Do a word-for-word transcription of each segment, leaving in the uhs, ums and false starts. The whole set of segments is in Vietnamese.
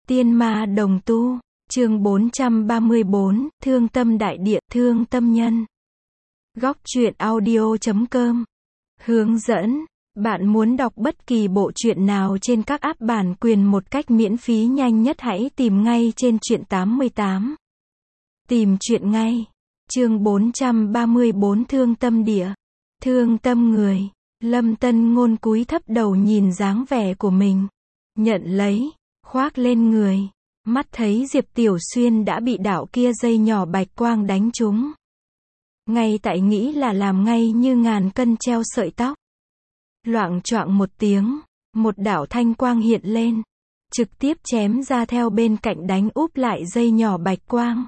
Tiên ma đồng tu, chương bốn trăm ba mươi bốn, Thương tâm đại địa, thương tâm nhân. Góc truyện audio chấm com. Hướng dẫn, bạn muốn đọc bất kỳ bộ truyện nào trên các app bản quyền một cách miễn phí nhanh nhất hãy tìm ngay trên truyện tám mươi tám. Tìm truyện ngay. Chương bốn trăm ba mươi bốn Thương tâm địa, thương tâm người. Lâm Tân Ngôn cúi thấp đầu nhìn dáng vẻ của mình, nhận lấy, khoác lên người, mắt thấy Diệp Tiểu Xuyên đã bị đạo kia dây nhỏ bạch quang đánh trúng. Ngay tại nghĩ là làm ngay như ngàn cân treo sợi tóc. Loạng choạng một tiếng, một đạo thanh quang hiện lên, trực tiếp chém ra theo bên cạnh đánh úp lại dây nhỏ bạch quang.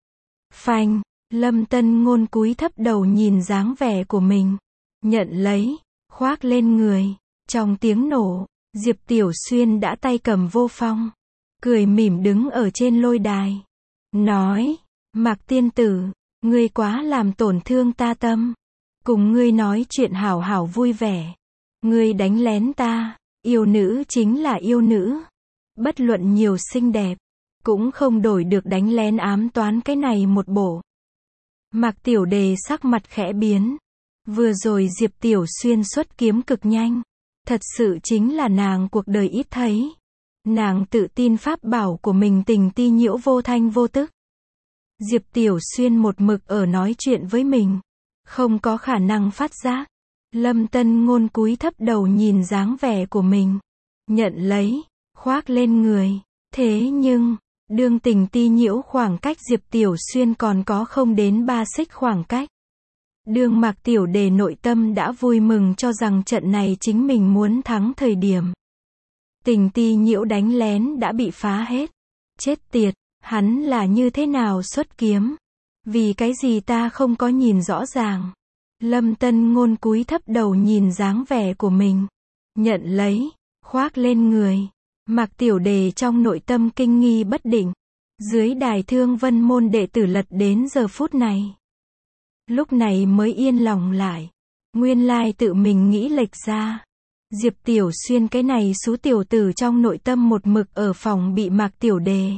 Phanh, Lâm Tân Ngôn cúi thấp đầu nhìn dáng vẻ của mình, nhận lấy, khoác lên người. Trong tiếng nổ, Diệp Tiểu Xuyên đã tay cầm vô phong, cười mỉm đứng ở trên lôi đài, nói, Mạc tiên tử, ngươi quá làm tổn thương ta tâm, cùng ngươi nói chuyện hảo hảo vui vẻ, ngươi đánh lén ta, yêu nữ chính là yêu nữ, bất luận nhiều xinh đẹp, cũng không đổi được đánh lén ám toán cái này một bộ. Mạc Tiểu Đề sắc mặt khẽ biến, vừa rồi Diệp Tiểu Xuyên xuất kiếm cực nhanh, thật sự chính là nàng cuộc đời ít thấy. Nàng tự tin pháp bảo của mình tình ti nhiễu vô thanh vô tức. Diệp Tiểu Xuyên một mực ở nói chuyện với mình, không có khả năng phát giác. Lâm Tân Ngôn cúi thấp đầu nhìn dáng vẻ của mình, nhận lấy, khoác lên người. Thế nhưng, đương tình ti nhiễu khoảng cách Diệp Tiểu Xuyên còn có không đến ba xích khoảng cách. Đương Mạc Tiểu Đề nội tâm đã vui mừng cho rằng trận này chính mình muốn thắng thời điểm. Tình ti nhiễu đánh lén đã bị phá hết. Chết tiệt, hắn là như thế nào xuất kiếm? Vì cái gì ta không có nhìn rõ ràng? Lâm Tân Ngôn cúi thấp đầu nhìn dáng vẻ của mình, nhận lấy, khoác lên người. Mạc Tiểu Đề trong nội tâm kinh nghi bất định. Dưới đài Thương Vân môn đệ tử lật đến giờ phút này, lúc này mới yên lòng lại. Nguyên lai tự mình nghĩ lệch ra. Diệp Tiểu Xuyên cái này xú tiểu tử trong nội tâm một mực ở phòng bị Mạc Tiểu Đề.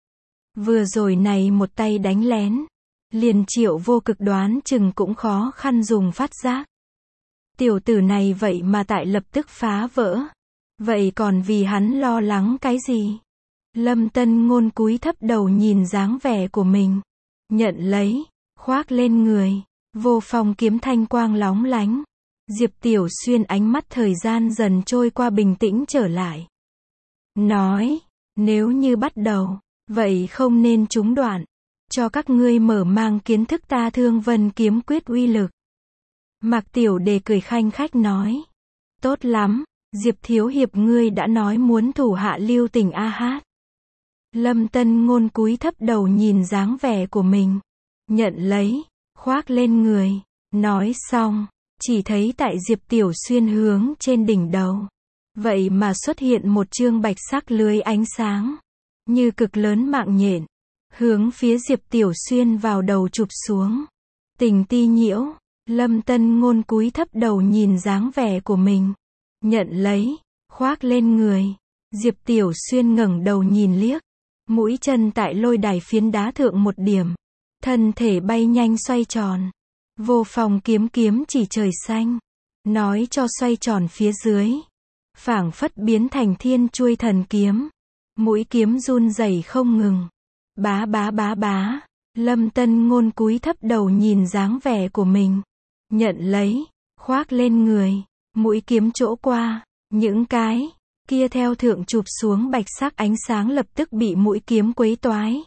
Vừa rồi này một tay đánh lén, liền Triệu Vô Cực đoán chừng cũng khó khăn dùng phát giác. Tiểu tử này vậy mà tại lập tức phá vỡ. Vậy còn vì hắn lo lắng cái gì? Lâm Tân Ngôn cúi thấp đầu nhìn dáng vẻ của mình, nhận lấy, khoác lên người. Vô phong kiếm thanh quang lóng lánh. Diệp Tiểu Xuyên ánh mắt thời gian dần trôi qua bình tĩnh trở lại. Nói, nếu như bắt đầu, vậy không nên trúng đoạn. Cho các ngươi mở mang kiến thức ta Thương Vân kiếm quyết uy lực. Mạc Tiểu Đề cười khanh khách nói. Tốt lắm, Diệp Thiếu Hiệp ngươi đã nói muốn thủ hạ lưu tình a hát. Lâm Tân Ngôn cúi thấp đầu nhìn dáng vẻ của mình, nhận lấy, khoác lên người. Nói xong, chỉ thấy tại Diệp Tiểu Xuyên hướng trên đỉnh đầu, vậy mà xuất hiện một chương bạch sắc lưới ánh sáng, như cực lớn mạng nhện, hướng phía Diệp Tiểu Xuyên vào đầu chụp xuống. Tình ti nhiễu, Lâm Tân Ngôn cúi thấp đầu nhìn dáng vẻ của mình, nhận lấy, khoác lên người. Diệp Tiểu Xuyên ngẩng đầu nhìn liếc, mũi chân tại lôi đài phiến đá thượng một điểm, thân thể bay nhanh xoay tròn. Vô phong kiếm kiếm chỉ trời xanh, nói cho xoay tròn phía dưới, phảng phất biến thành thiên chuôi thần kiếm. Mũi kiếm run rẩy không ngừng. Bá bá bá bá. Lâm Tân Ngôn cúi thấp đầu nhìn dáng vẻ của mình, nhận lấy, khoác lên người. Mũi kiếm chỗ qua, những cái kia theo thượng chụp xuống bạch sắc ánh sáng lập tức bị mũi kiếm quấy toái.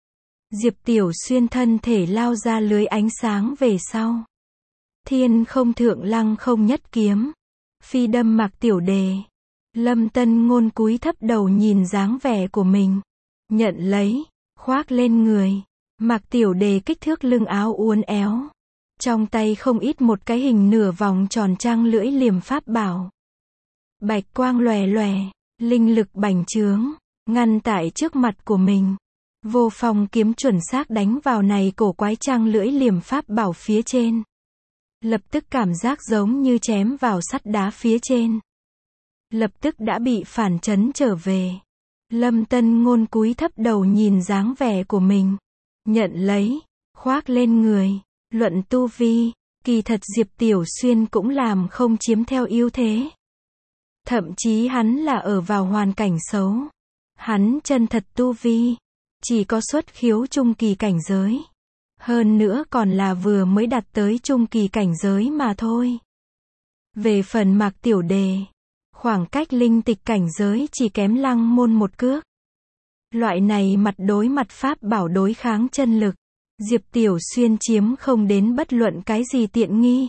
Diệp Tiểu Xuyên thân thể lao ra lưới ánh sáng về sau. Thiên không thượng lăng không nhất kiếm, phi đâm Mạc Tiểu Đề. Lâm Tân Ngôn cúi thấp đầu nhìn dáng vẻ của mình, nhận lấy, khoác lên người. Mạc Tiểu Đề kích thước lưng áo uốn éo, trong tay không ít một cái hình nửa vòng tròn trang lưỡi liềm pháp bảo. Bạch quang lòe lòe, linh lực bành trướng, ngăn tại trước mặt của mình. Vô phong kiếm chuẩn xác đánh vào này cổ quái trang lưỡi liềm pháp bảo phía trên. Lập tức cảm giác giống như chém vào sắt đá phía trên. Lập tức đã bị phản chấn trở về. Lâm Tân Ngôn cúi thấp đầu nhìn dáng vẻ của mình. Nhận lấy, khoác lên người. Luận tu vi, kỳ thật Diệp Tiểu Xuyên cũng làm không chiếm theo ưu thế. Thậm chí hắn là ở vào hoàn cảnh xấu. Hắn chân thật tu vi, chỉ có xuất khiếu trung kỳ cảnh giới. Hơn nữa còn là vừa mới đạt tới trung kỳ cảnh giới mà thôi. Về phần Mạc Tiểu Đề, khoảng cách linh tịch cảnh giới chỉ kém Lăng Môn một cước. Loại này mặt đối mặt pháp bảo đối kháng chân lực, Diệp Tiểu Xuyên chiếm không đến bất luận cái gì tiện nghi.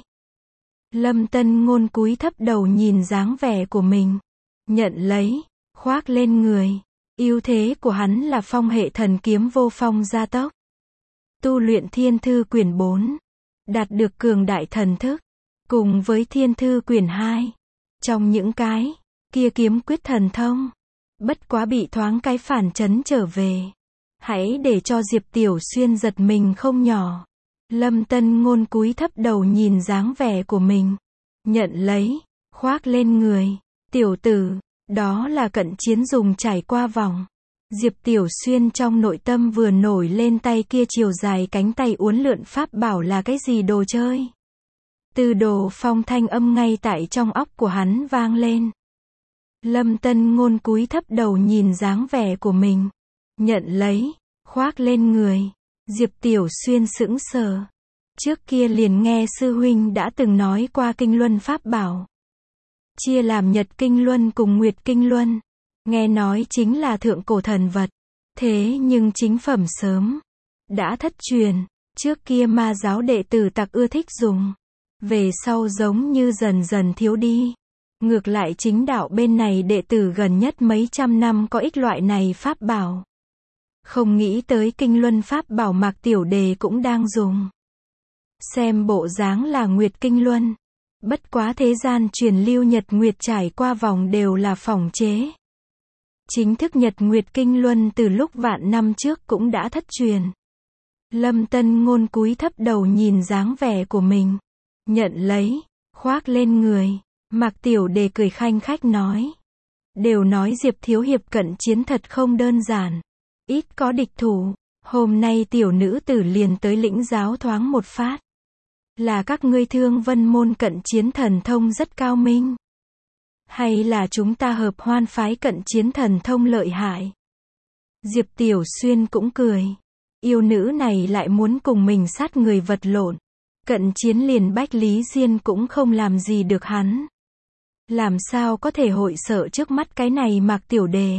Lâm Tân Ngôn cúi thấp đầu nhìn dáng vẻ của mình. Nhận lấy, khoác lên người. Ưu thế của hắn là phong hệ thần kiếm vô phong gia tốc. Tu luyện Thiên Thư Quyển bốn. Đạt được cường đại thần thức. Cùng với Thiên Thư Quyển hai. Trong những cái kia kiếm quyết thần thông. Bất quá bị thoáng cái phản chấn trở về. Hãy để cho Diệp Tiểu Xuyên giật mình không nhỏ. Lâm Tân Ngôn cúi thấp đầu nhìn dáng vẻ của mình. Nhận lấy, khoác lên người. Tiểu tử, đó là cận chiến dùng trải qua vòng. Diệp Tiểu Xuyên trong nội tâm vừa nổi lên tay kia chiều dài cánh tay uốn lượn pháp bảo là cái gì đồ chơi. Từ đồ phong thanh âm ngay tại trong óc của hắn vang lên. Lâm Tân Ngôn cúi thấp đầu nhìn dáng vẻ của mình. Nhận lấy, khoác lên người. Diệp Tiểu Xuyên sững sờ. Trước kia liền nghe sư huynh đã từng nói qua kinh luân pháp bảo. Chia làm Nhật Kinh Luân cùng Nguyệt Kinh Luân. Nghe nói chính là thượng cổ thần vật. Thế nhưng chính phẩm sớm đã thất truyền. Trước kia ma giáo đệ tử tặc ưa thích dùng. Về sau giống như dần dần thiếu đi. Ngược lại chính đạo bên này đệ tử gần nhất mấy trăm năm có ích loại này pháp bảo. Không nghĩ tới kinh luân pháp bảo Mạc Tiểu Đề cũng đang dùng. Xem bộ dáng là Nguyệt Kinh Luân. Bất quá thế gian truyền lưu Nhật Nguyệt trải qua vòng đều là phỏng chế. Chính thức Nhật Nguyệt Kinh Luân từ lúc vạn năm trước cũng đã thất truyền. Lâm Tân Ngôn cúi thấp đầu nhìn dáng vẻ của mình. Nhận lấy, khoác lên người. Mạc Tiểu Đề cười khanh khách nói. Đều nói Diệp Thiếu Hiệp cận chiến thật không đơn giản. Ít có địch thủ. Hôm nay tiểu nữ tử liền tới lĩnh giáo thoáng một phát. Là các ngươi Thương Vân môn cận chiến thần thông rất cao minh. Hay là chúng ta Hợp Hoan phái cận chiến thần thông lợi hại. Diệp Tiểu Xuyên cũng cười. Yêu nữ này lại muốn cùng mình sát người vật lộn. Cận chiến liền Bách Lý Diên cũng không làm gì được hắn. Làm sao có thể hội sợ trước mắt cái này Mạc Tiểu Đề.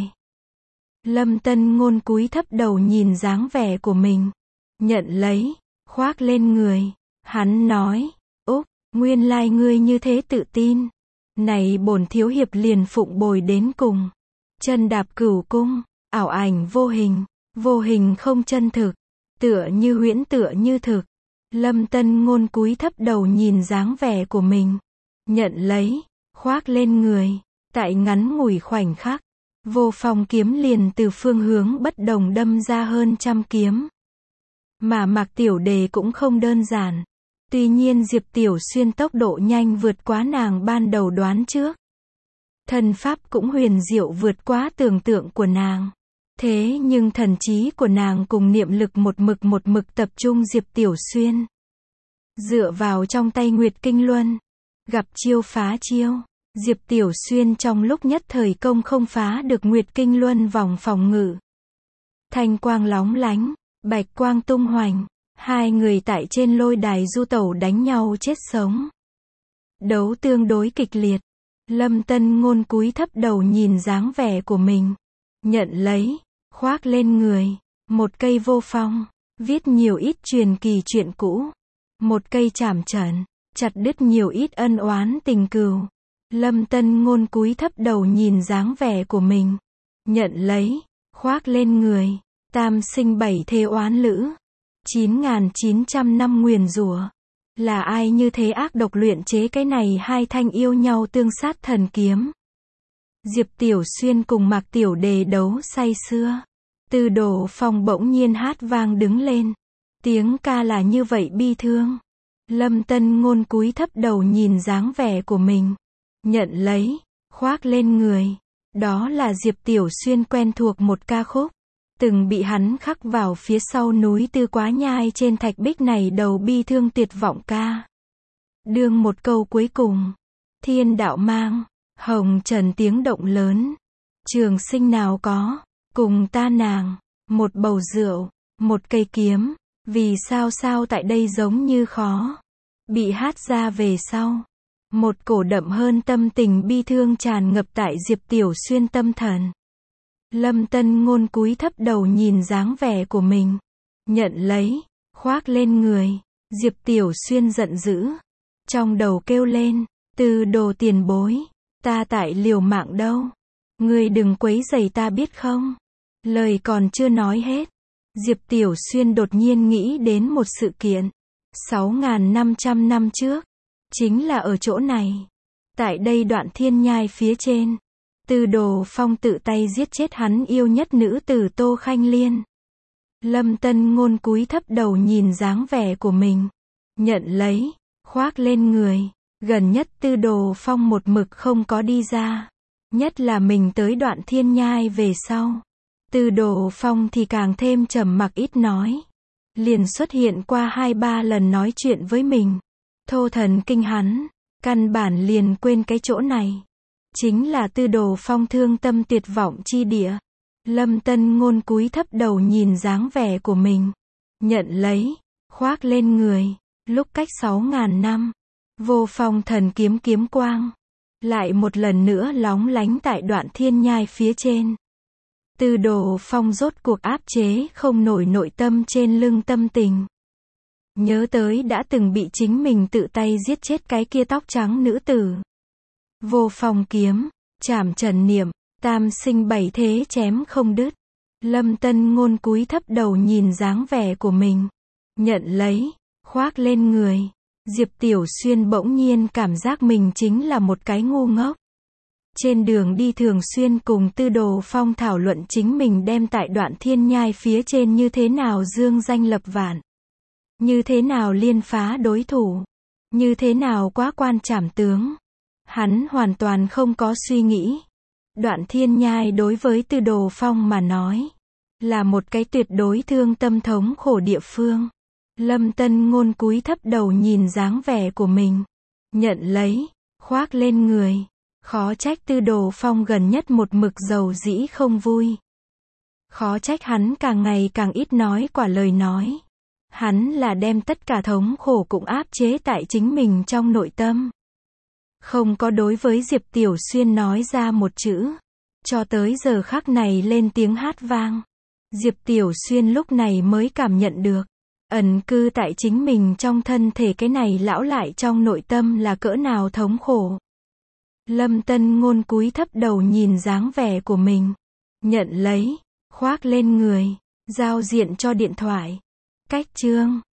Lâm Tân Ngôn cúi thấp đầu nhìn dáng vẻ của mình. Nhận lấy, khoác lên người. Hắn nói, Úc, nguyên lai ngươi như thế tự tin. Này bổn thiếu hiệp liền phụng bồi đến cùng. Chân đạp cửu cung, ảo ảnh vô hình, vô hình không chân thực. Tựa như huyễn tựa như thực. Lâm Tân Ngôn cúi thấp đầu nhìn dáng vẻ của mình. Nhận lấy, khoác lên người. Tại ngắn ngủi khoảnh khắc. Vô phong kiếm liền từ phương hướng bất đồng đâm ra hơn trăm kiếm. Mà Mạc Tiểu Đề cũng không đơn giản. Tuy nhiên Diệp Tiểu Xuyên tốc độ nhanh vượt quá nàng ban đầu đoán trước. Thần pháp cũng huyền diệu vượt quá tưởng tượng của nàng. Thế nhưng thần trí của nàng cùng niệm lực một mực một mực tập trung Diệp Tiểu Xuyên. Dựa vào trong tay Nguyệt Kinh Luân. Gặp chiêu phá chiêu. Diệp Tiểu Xuyên trong lúc nhất thời công không phá được Nguyệt Kinh Luân vòng phòng ngự. Thanh quang lóng lánh, bạch quang tung hoành. Hai người tại trên lôi đài du tẩu đánh nhau chết sống. Đấu tương đối kịch liệt. Lâm Tân Ngôn cúi thấp đầu nhìn dáng vẻ của mình. Nhận lấy, khoác lên người. Một cây vô phong, viết nhiều ít truyền kỳ chuyện cũ. Một cây chảm trần, chặt đứt nhiều ít ân oán tình cừu. Lâm Tân Ngôn cúi thấp đầu nhìn dáng vẻ của mình. Nhận lấy, khoác lên người. Tam sinh bảy thê oán lữ. chín nghìn chín trăm năm nguyền rủa. Là ai như thế ác độc luyện chế cái này hai thanh yêu nhau tương sát thần kiếm. Diệp Tiểu Xuyên cùng Mạc Tiểu Đề đấu say sưa. Từ đổ phòng bỗng nhiên hát vang đứng lên. Tiếng ca là như vậy bi thương. Lâm Tân Ngôn cúi thấp đầu nhìn dáng vẻ của mình. Nhận lấy, khoác lên người. Đó là Diệp Tiểu Xuyên quen thuộc một ca khúc, từng bị hắn khắc vào phía sau núi Tư Quá Nhai trên thạch bích này đầu bi thương tuyệt vọng ca. Đương một câu cuối cùng, thiên đạo mang, hồng trần tiếng động lớn. Trường sinh nào có, cùng ta nàng, một bầu rượu, một cây kiếm, vì sao sao tại đây giống như khó. Bị hát ra về sau. Một cổ đậm hơn tâm tình bi thương tràn ngập tại Diệp Tiểu Xuyên tâm thần. Lâm Tân Ngôn cúi thấp đầu nhìn dáng vẻ của mình. Nhận lấy, khoác lên người. Diệp Tiểu Xuyên giận dữ. Trong đầu kêu lên, Tư Đồ tiền bối, ta tại liều mạng đâu. Ngươi đừng quấy rầy ta biết không? Lời còn chưa nói hết. Diệp Tiểu Xuyên đột nhiên nghĩ đến một sự kiện. sáu nghìn năm trăm năm trước. Chính là ở chỗ này. Tại đây đoạn thiên nhai phía trên. Tư Đồ Phong tự tay giết chết hắn yêu nhất nữ tử Tô Khanh Liên. Lâm Tân Ngôn cúi thấp đầu nhìn dáng vẻ của mình. Nhận lấy, khoác lên người. Gần nhất Tư Đồ Phong một mực không có đi ra. Nhất là mình tới đoạn thiên nhai về sau. Tư Đồ Phong thì càng thêm trầm mặc ít nói. Liền xuất hiện qua hai ba lần nói chuyện với mình. Thô thần kinh hắn, căn bản liền quên cái chỗ này. Chính là Tư Đồ Phong thương tâm tuyệt vọng chi địa. Lâm Tân Ngôn cúi thấp đầu nhìn dáng vẻ của mình. Nhận lấy, khoác lên người. Lúc cách sáu nghìn năm, vô phong thần kiếm kiếm quang. Lại một lần nữa lóng lánh tại đoạn thiên nhai phía trên. Tư Đồ Phong rốt cuộc áp chế không nổi nội tâm trên lưng tâm tình. Nhớ tới đã từng bị chính mình tự tay giết chết cái kia tóc trắng nữ tử. Vô phong kiếm, trảm trần niệm, tam sinh bảy thế chém không đứt. Lâm Tân Ngôn cúi thấp đầu nhìn dáng vẻ của mình. Nhận lấy, khoác lên người. Diệp Tiểu Xuyên bỗng nhiên cảm giác mình chính là một cái ngu ngốc. Trên đường đi thường xuyên cùng Tư Đồ Phong thảo luận chính mình đem tại đoạn thiên nhai phía trên như thế nào dương danh lập vạn. Như thế nào liên phá đối thủ. Như thế nào quá quan trảm tướng. Hắn hoàn toàn không có suy nghĩ. Đoạn thiên nhai đối với Tư Đồ Phong mà nói. Là một cái tuyệt đối thương tâm thống khổ địa phương. Lâm Tân Ngôn cúi thấp đầu nhìn dáng vẻ của mình. Nhận lấy, khoác lên người. Khó trách Tư Đồ Phong gần nhất một mực dầu dĩ không vui. Khó trách hắn càng ngày càng ít nói quả lời nói. Hắn là đem tất cả thống khổ cũng áp chế tại chính mình trong nội tâm. Không có đối với Diệp Tiểu Xuyên nói ra một chữ. Cho tới giờ khắc này lên tiếng hát vang. Diệp Tiểu Xuyên lúc này mới cảm nhận được. Ẩn cư tại chính mình trong thân thể cái này lão lại trong nội tâm là cỡ nào thống khổ. Lâm Tân Ngôn cúi thấp đầu nhìn dáng vẻ của mình. Nhận lấy, khoác lên người. Giao diện cho điện thoại. Cách chương